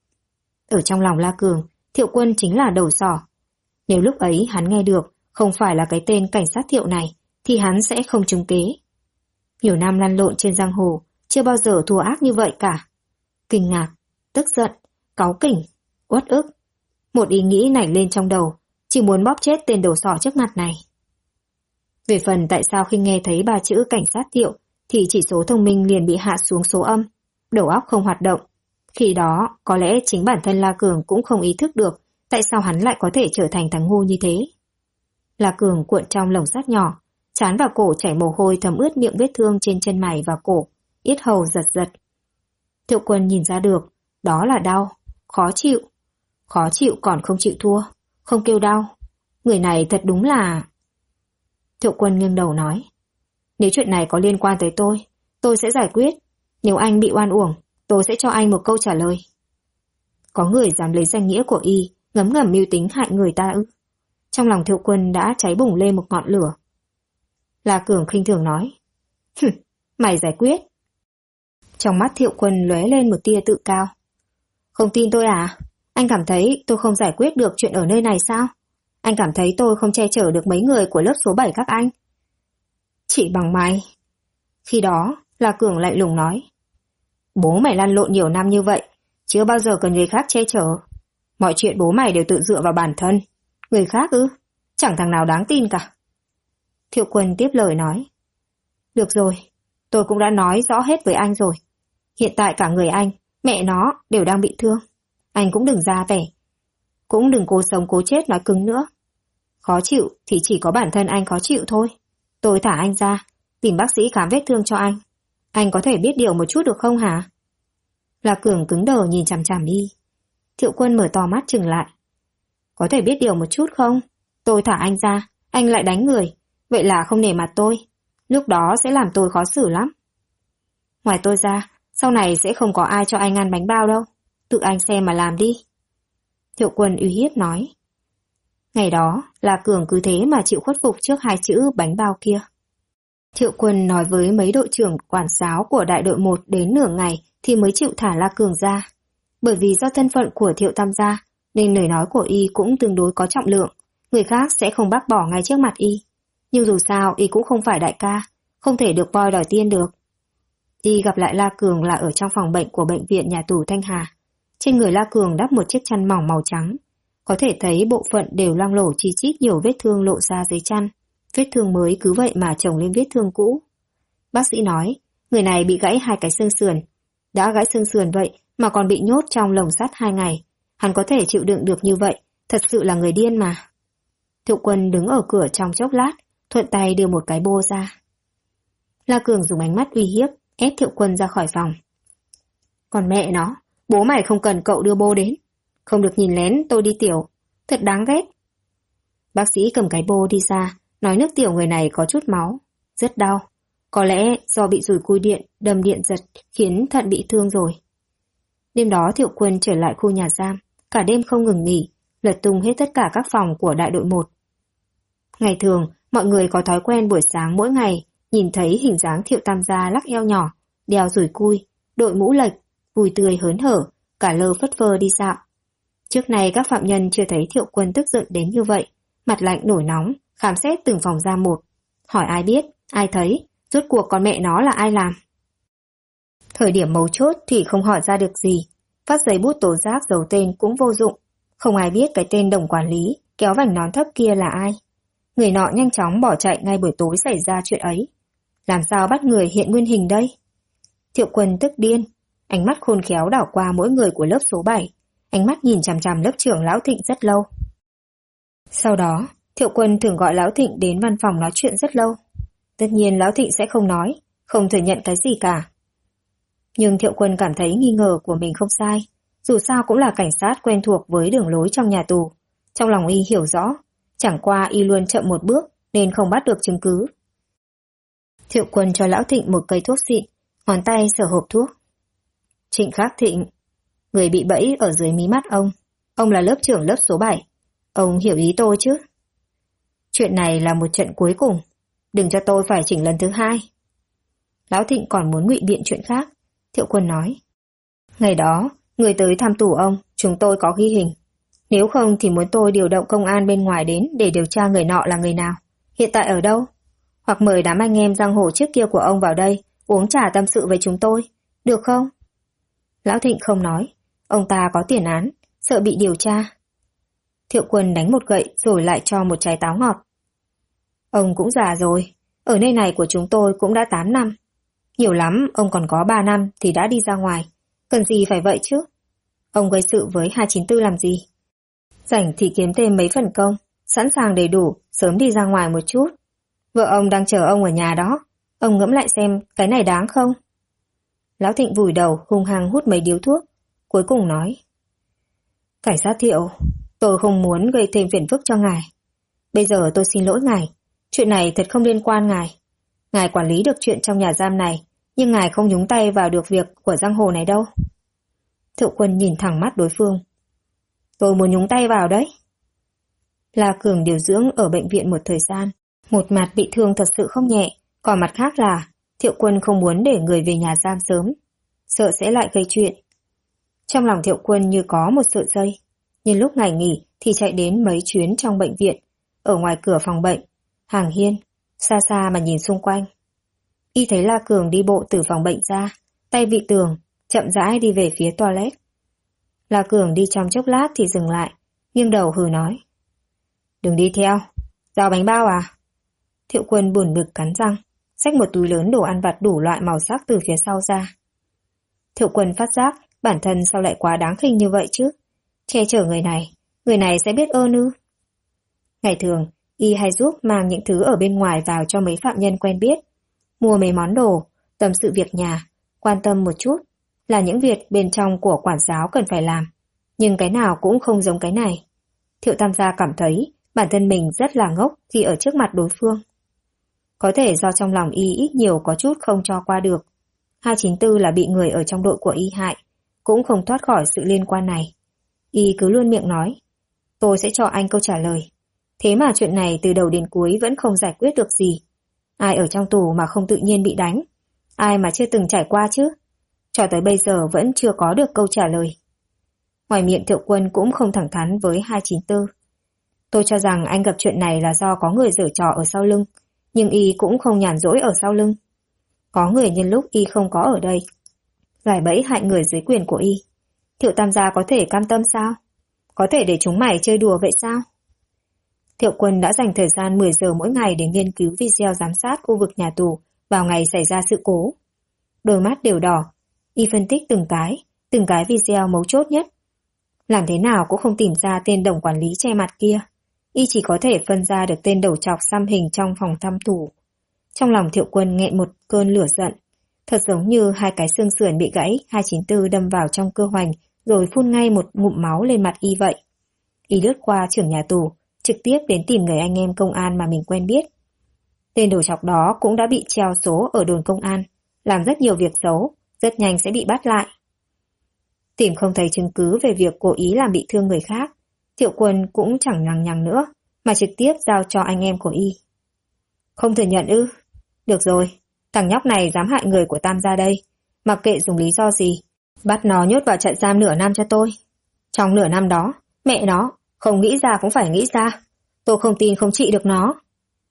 Ở trong lòng La Cường, Thiệu Quân chính là đầu sỏ. Nếu lúc ấy hắn nghe được không phải là cái tên cảnh sát Thiệu này, thì hắn sẽ không trúng kế. Nhiều năm lăn lộn trên giang hồ, chưa bao giờ thua ác như vậy cả. Kinh ngạc, tức giận, cáu kỉnh, uất ức. Một ý nghĩ nảy lên trong đầu, chỉ muốn bóp chết tên đầu sỏ trước mặt này. Về phần tại sao khi nghe thấy 3 chữ cảnh sát Thiệu, thì chỉ số thông minh liền bị hạ xuống số âm, đầu óc không hoạt động. Khi đó, có lẽ chính bản thân La Cường cũng không ý thức được tại sao hắn lại có thể trở thành thằng ngu như thế. La Cường cuộn trong lồng sắt nhỏ, trán và cổ chảy mồ hôi thấm ướt miệng vết thương trên chân mày và cổ, yết hầu giật giật. Thiệu Quân nhìn ra được, đó là đau, khó chịu. Khó chịu còn không chịu thua, không kêu đau. Người này thật đúng là... Thiệu Quân nghiêng đầu nói, nếu chuyện này có liên quan tới tôi sẽ giải quyết. Nếu anh bị oan uổng, tôi sẽ cho anh một câu trả lời. Có người dám lấy danh nghĩa của y, ngấm ngầm mưu tính hại người ta ư? Trong lòng Thiệu Quân đã cháy bùng lên một ngọn lửa. La Cường khinh thường nói, mày giải quyết. Trong mắt Thiệu Quân lóe lên một tia tự cao. Không tin tôi à? Anh cảm thấy tôi không giải quyết được chuyện ở nơi này sao? Anh cảm thấy tôi không che chở được mấy người của lớp số 7 các anh? Chỉ bằng mày. Khi đó, La Cường lạnh lùng nói, bố mày lăn lộn nhiều năm như vậy, chưa bao giờ cần người khác che chở. Mọi chuyện bố mày đều tự dựa vào bản thân. Người khác ư? Chẳng thằng nào đáng tin cả. Thiệu Quân tiếp lời nói, được rồi, tôi cũng đã nói rõ hết với anh rồi. Hiện tại cả người anh, mẹ nó đều đang bị thương. Anh cũng đừng ra vẻ. Cũng đừng cố sống cố chết nói cứng nữa. Khó chịu thì chỉ có bản thân anh khó chịu thôi. Tôi thả anh ra, tìm bác sĩ khám vết thương cho anh. Anh có thể biết điều một chút được không hả? La Cường cứng đờ nhìn chằm chằm Y. Thiệu Quân mở to mắt chừng lại. Có thể biết điều một chút không? Tôi thả anh ra, anh lại đánh người. Vậy là không nể mặt tôi. Lúc đó sẽ làm tôi khó xử lắm. Ngoài tôi ra, sau này sẽ không có ai cho anh ăn bánh bao đâu. Tự anh xem mà làm đi. Thiệu Quân uy hiếp nói. Ngày đó, La Cường cứ thế mà chịu khuất phục trước hai chữ bánh bao kia. Thiệu Quân nói với mấy đội trưởng quản giáo của đại đội 1 đến nửa ngày thì mới chịu thả La Cường ra. Bởi vì do thân phận của Thiệu Tam gia, nên lời nói của Y cũng tương đối có trọng lượng. Người khác sẽ không bác bỏ ngay trước mặt Y. Nhưng dù sao Y cũng không phải đại ca, không thể được voi đòi tiên được. Y gặp lại La Cường là ở trong phòng bệnh của bệnh viện nhà tù Thanh Hà. Trên người La Cường đắp một chiếc chăn mỏng màu trắng. Có thể thấy bộ phận đều loang lổ chi chít nhiều vết thương lộ ra dưới chăn. Vết thương mới cứ vậy mà chồng lên vết thương cũ. Bác sĩ nói, người này bị gãy 2 cái xương sườn. Đã gãy xương sườn vậy mà còn bị nhốt trong lồng sắt 2 ngày. Hắn có thể chịu đựng được như vậy, thật sự là người điên mà. Thiệu Quân đứng ở cửa trong chốc lát, thuận tay đưa một cái bô ra. La Cường dùng ánh mắt uy hiếp, ép Thiệu Quân ra khỏi phòng. Còn mẹ nó, bố mày không cần cậu đưa bô đến. Không được nhìn lén tôi đi tiểu, thật đáng ghét. Bác sĩ cầm cái bô đi ra, nói nước tiểu người này có chút máu, rất đau. Có lẽ do bị dùi cui điện, đâm điện giật khiến thận bị thương rồi. Đêm đó Thiệu Quân trở lại khu nhà giam, cả đêm không ngừng nghỉ, lật tung hết tất cả các phòng của đại đội 1. Ngày thường, mọi người có thói quen buổi sáng mỗi ngày nhìn thấy hình dáng Thiệu Tam gia lắc eo nhỏ, đeo dùi cui, đội mũ lệch, vui tươi hớn hở, cả lơ phất phơ đi dạo. Trước này các phạm nhân chưa thấy Thiệu Quân tức giận đến như vậy, mặt lạnh nổi nóng, khám xét từng phòng giam một. Hỏi ai biết, ai thấy, rốt cuộc con mẹ nó là ai làm. Thời điểm mấu chốt thì không hỏi ra được gì, phát giấy bút tố giác giấu tên cũng vô dụng. Không ai biết cái tên đồng quản lý, kéo vành nón thấp kia là ai. Người nọ nhanh chóng bỏ chạy ngay buổi tối xảy ra chuyện ấy. Làm sao bắt người hiện nguyên hình đây? Thiệu Quân tức điên, ánh mắt khôn khéo đảo qua mỗi người của lớp số 7, ánh mắt nhìn chằm chằm lớp trưởng Lão Thịnh rất lâu. Sau đó, Thiệu Quân thường gọi Lão Thịnh đến văn phòng nói chuyện rất lâu. Tất nhiên Lão Thịnh sẽ không nói, không thừa nhận cái gì cả. Nhưng Thiệu Quân cảm thấy nghi ngờ của mình không sai, dù sao cũng là cảnh sát quen thuộc với đường lối trong nhà tù. Trong lòng Y hiểu rõ, chẳng qua Y luôn chậm một bước nên không bắt được chứng cứ. Thiệu Quân cho Lão Thịnh một cây thuốc xịn, ngón tay sờ hộp thuốc. Trịnh Khắc Thịnh, người bị bẫy ở dưới mí mắt ông là lớp trưởng lớp số 7. Ông hiểu ý tôi chứ? Chuyện này là một trận cuối cùng, đừng cho tôi phải chỉnh lần thứ 2. Lão Thịnh còn muốn ngụy biện chuyện khác. Thiệu Quân nói, ngày đó, người tới thăm tù ông, chúng tôi có ghi hình. Nếu không thì muốn tôi điều động công an bên ngoài đến để điều tra người nọ là người nào, hiện tại ở đâu. Hoặc mời đám anh em giang hồ trước kia của ông vào đây, uống trà tâm sự với chúng tôi, được không? Lão Thịnh không nói, ông ta có tiền án, sợ bị điều tra. Thiệu Quân đánh một gậy rồi lại cho một trái táo ngọt. Ông cũng già rồi, ở nơi này của chúng tôi cũng đã 8 năm. Nhiều lắm, ông còn có 3 năm thì đã đi ra ngoài, cần gì phải vậy chứ? Ông gây sự với 294 làm gì? Rảnh thì kiếm thêm mấy phần công, sẵn sàng đầy đủ, sớm đi ra ngoài một chút. Vợ ông đang chờ ông ở nhà đó, ông ngẫm lại xem cái này đáng không? Lão Thịnh vùi đầu hung hăng hút mấy điếu thuốc, cuối cùng nói. Cảnh sát Thiệu, tôi không muốn gây thêm phiền phức cho ngài. Bây giờ tôi xin lỗi ngài, chuyện này thật không liên quan ngài. Ngài quản lý được chuyện trong nhà giam này, nhưng ngài không nhúng tay vào được việc của giang hồ này đâu. Thiệu Quân nhìn thẳng mắt đối phương. Tôi muốn nhúng tay vào đấy. La Cường điều dưỡng ở bệnh viện một thời gian, một mặt bị thương thật sự không nhẹ, còn mặt khác là Thiệu Quân không muốn để người về nhà giam sớm, sợ sẽ lại gây chuyện. Trong lòng Thiệu Quân như có một sợi dây, nhưng lúc ngày nghỉ thì chạy đến mấy chuyến trong bệnh viện, ở ngoài cửa phòng bệnh, hàng hiên, xa xa mà nhìn xung quanh. Y thấy La Cường đi bộ từ phòng bệnh ra, tay vị tường, chậm rãi đi về phía toilet. La Cường đi trong chốc lát thì dừng lại, nghiêng đầu hừ nói. Đừng đi theo, giao bánh bao à? Thiệu Quân buồn bực cắn răng, xách một túi lớn đồ ăn vặt đủ loại màu sắc từ phía sau ra. Thiệu Quân phát giác bản thân sao lại quá đáng khinh như vậy chứ? Che chở người này sẽ biết ơn ư? Ngày thường, Y hay giúp mang những thứ ở bên ngoài vào cho mấy phạm nhân quen biết, mua mấy món đồ, tâm sự việc nhà, quan tâm một chút, là những việc bên trong của quản giáo cần phải làm. Nhưng cái nào cũng không giống cái này. Thiệu Tam gia cảm thấy bản thân mình rất là ngốc khi ở trước mặt đối phương. Có thể do trong lòng Y ít nhiều có chút không cho qua được. 294 là bị người ở trong đội của Y hại, cũng không thoát khỏi sự liên quan này. Y cứ luôn miệng nói, tôi sẽ cho anh câu trả lời. Thế mà chuyện này từ đầu đến cuối vẫn không giải quyết được gì. Ai ở trong tù mà không tự nhiên bị đánh? Ai mà chưa từng trải qua chứ? Cho tới bây giờ vẫn chưa có được câu trả lời. Ngoài miệng Thiệu Quân cũng không thẳng thắn với 294. Tôi cho rằng anh gặp chuyện này là do có người giở trò ở sau lưng, nhưng Y cũng không nhàn rỗi ở sau lưng. Có người nhân lúc Y không có ở đây, gài bẫy hại người dưới quyền của Y. Thiệu Tam gia có thể cam tâm sao? Có thể để chúng mày chơi đùa vậy sao? Thiệu Quân đã dành thời gian 10 giờ mỗi ngày để nghiên cứu video giám sát khu vực nhà tù vào ngày xảy ra sự cố. Đôi mắt đều đỏ, Y phân tích từng cái video mấu chốt nhất. Làm thế nào cũng không tìm ra tên đồng quản lý che mặt kia. Y chỉ có thể phân ra được tên đầu trọc xăm hình trong phòng thăm tù. Trong lòng Thiệu Quân nghẹn một cơn lửa giận. Thật giống như hai cái xương sườn bị gãy 294 đâm vào trong cơ hoành rồi phun ngay một ngụm máu lên mặt Y vậy. Y lướt qua trưởng nhà tù, trực tiếp đến tìm người anh em công an mà mình quen biết. Tên đầu trọc đó cũng đã bị treo số ở đồn công an, làm rất nhiều việc xấu, rất nhanh sẽ bị bắt lại. Tìm không thấy chứng cứ về việc cố ý làm bị thương người khác, Thiệu Quân cũng chẳng lằng nhằng nữa, mà trực tiếp giao cho anh em của Y. Không thừa nhận ư? Được rồi, thằng nhóc này dám hại người của Tam gia đây, mặc kệ dùng lý do gì, bắt nó nhốt vào trại giam nửa năm cho tôi. Trong nửa năm đó, mẹ nó, không nghĩ ra cũng phải nghĩ ra. Tôi không tin không trị được nó.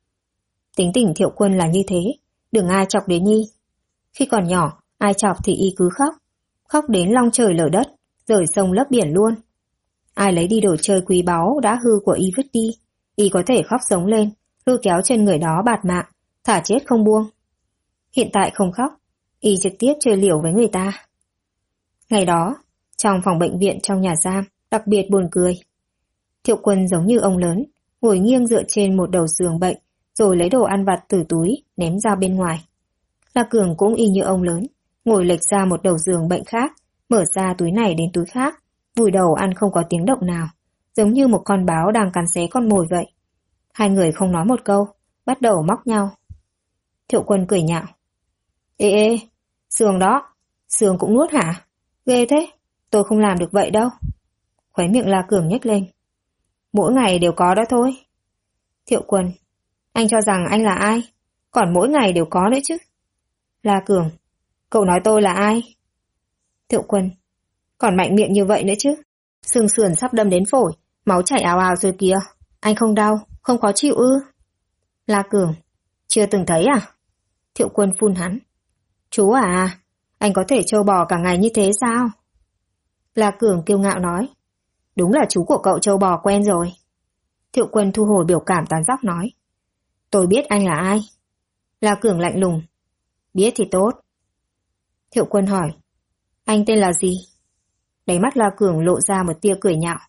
Tính tình Thiệu Quân là như thế, đừng ai chọc đến Nhi. Khi còn nhỏ, ai chọc thì Y cứ khóc. Khóc đến long trời lở đất, rời sông lấp biển luôn. Ai lấy đi đồ chơi quý báu đã hư của Y vứt đi, Y có thể khóc giống lên, lôi kéo chân người đó bạt mạng, thả chết không buông. Hiện tại không khóc, Y trực tiếp chơi liều với người ta. Ngày đó, trong phòng bệnh viện trong nhà giam, đặc biệt buồn cười. Thiệu Quân giống như ông lớn, ngồi nghiêng dựa trên một đầu giường bệnh, rồi lấy đồ ăn vặt từ túi, ném ra bên ngoài. La Cường cũng y như ông lớn, ngồi lệch ra một đầu giường bệnh khác, mở ra túi này đến túi khác, vùi đầu ăn không có tiếng động nào, giống như một con báo đang cắn xé con mồi vậy. Hai người không nói một câu, bắt đầu móc nhau. Thiệu Quân cười nhạo. Ê ê, Sương đó, Sương cũng nuốt hả? Ghê thế, tôi không làm được vậy đâu. Khóe miệng La Cường nhếch lên. Mỗi ngày đều có đó thôi. Thiệu Quân, anh cho rằng anh là ai? Còn mỗi ngày đều có nữa chứ. La Cường, cậu nói tôi là ai? Thiệu Quân, còn mạnh miệng như vậy nữa chứ. Xương sườn sắp đâm đến phổi, máu chảy ào ào rồi kìa. Anh không đau, không khó chịu ư? La Cường, chưa từng thấy à? Thiệu Quân phun hắn. Chú à, anh có thể trâu bò cả ngày như thế sao? La Cường kiêu ngạo nói. Đúng là chú của cậu trâu bò quen rồi. Thiệu Quân thu hồi biểu cảm tán dóc nói. Tôi biết anh là ai. La Cường lạnh lùng. Biết thì tốt. Thiệu Quân hỏi. Anh tên là gì? Đáy mắt La Cường lộ ra một tia cười nhạo.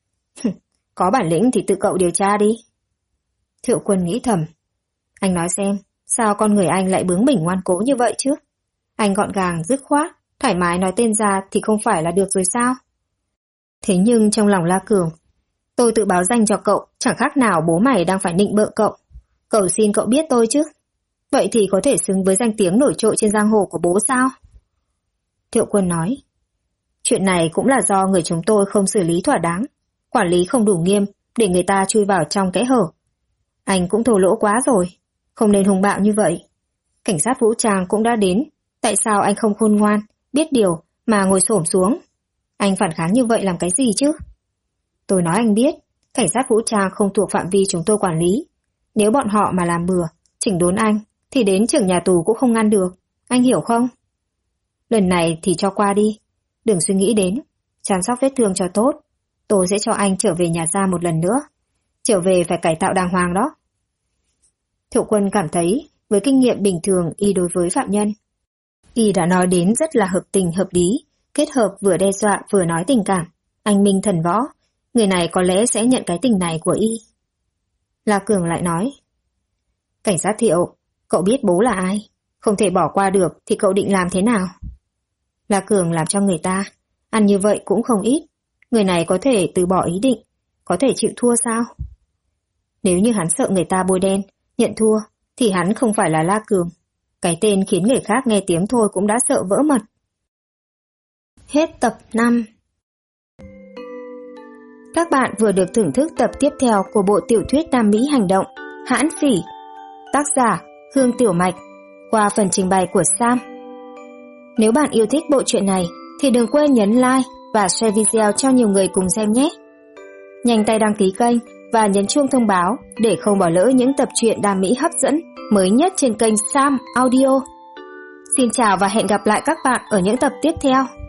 Có bản lĩnh thì tự cậu điều tra đi. Thiệu Quân nghĩ thầm. Anh nói xem, sao con người anh lại bướng bỉnh ngoan cố như vậy chứ? Anh gọn gàng, dứt khoát, thoải mái nói tên ra thì không phải là được rồi sao? Thế nhưng trong lòng La Cường, tôi tự báo danh cho cậu, chẳng khác nào bố mày đang phải nịnh bợ cậu. Cầu xin cậu biết tôi chứ. Vậy thì có thể xứng với danh tiếng nổi trội trên giang hồ của bố sao? Thiệu Quân nói. Chuyện này cũng là do người chúng tôi không xử lý thỏa đáng, quản lý không đủ nghiêm để người ta chui vào trong kẽ hở. Anh cũng thô lỗ quá rồi, không nên hung bạo như vậy. Cảnh sát vũ trang cũng đã đến, tại sao anh không khôn ngoan, biết điều mà ngồi xổm xuống? Anh phản kháng như vậy làm cái gì chứ? Tôi nói anh biết, cảnh sát vũ trang không thuộc phạm vi chúng tôi quản lý. Nếu bọn họ mà làm bừa, chỉnh đốn anh, thì đến trưởng nhà tù cũng không ngăn được. Anh hiểu không? Lần này thì cho qua đi. Đừng suy nghĩ đến. Chăm sóc vết thương cho tốt. Tôi sẽ cho anh trở về nhà giam một lần nữa. Trở về phải cải tạo đàng hoàng đó. Thiệu Quân cảm thấy, với kinh nghiệm bình thường Y đối với phạm nhân, Y đã nói đến rất là hợp tình hợp lý, kết hợp vừa đe dọa vừa nói tình cảm. Anh minh thần võ, người này có lẽ sẽ nhận cái tình này của Y. La Cường lại nói. Cảnh sát Thiệu, cậu biết bố là ai? Không thể bỏ qua được thì cậu định làm thế nào? La Cường làm cho người ta ăn như vậy cũng không ít. Người này có thể từ bỏ ý định, có thể chịu thua sao? Nếu như hắn sợ người ta bôi đen, nhận thua, thì hắn không phải là La Cường. Cái tên khiến người khác nghe tiếng thôi cũng đã sợ vỡ mật. Hết tập 5. Các bạn vừa được thưởng thức tập tiếp theo của bộ tiểu thuyết Nam Mỹ hành động Hãn Phỉ, tác giả Hương Tiểu Mạch, qua phần trình bày của Sam. Nếu bạn yêu thích bộ truyện này thì đừng quên nhấn like và share video cho nhiều người cùng xem nhé. Nhanh tay đăng ký kênh và nhấn chuông thông báo để không bỏ lỡ những tập truyện Nam Mỹ hấp dẫn mới nhất trên kênh Sam Audio. Xin chào và hẹn gặp lại các bạn ở những tập tiếp theo.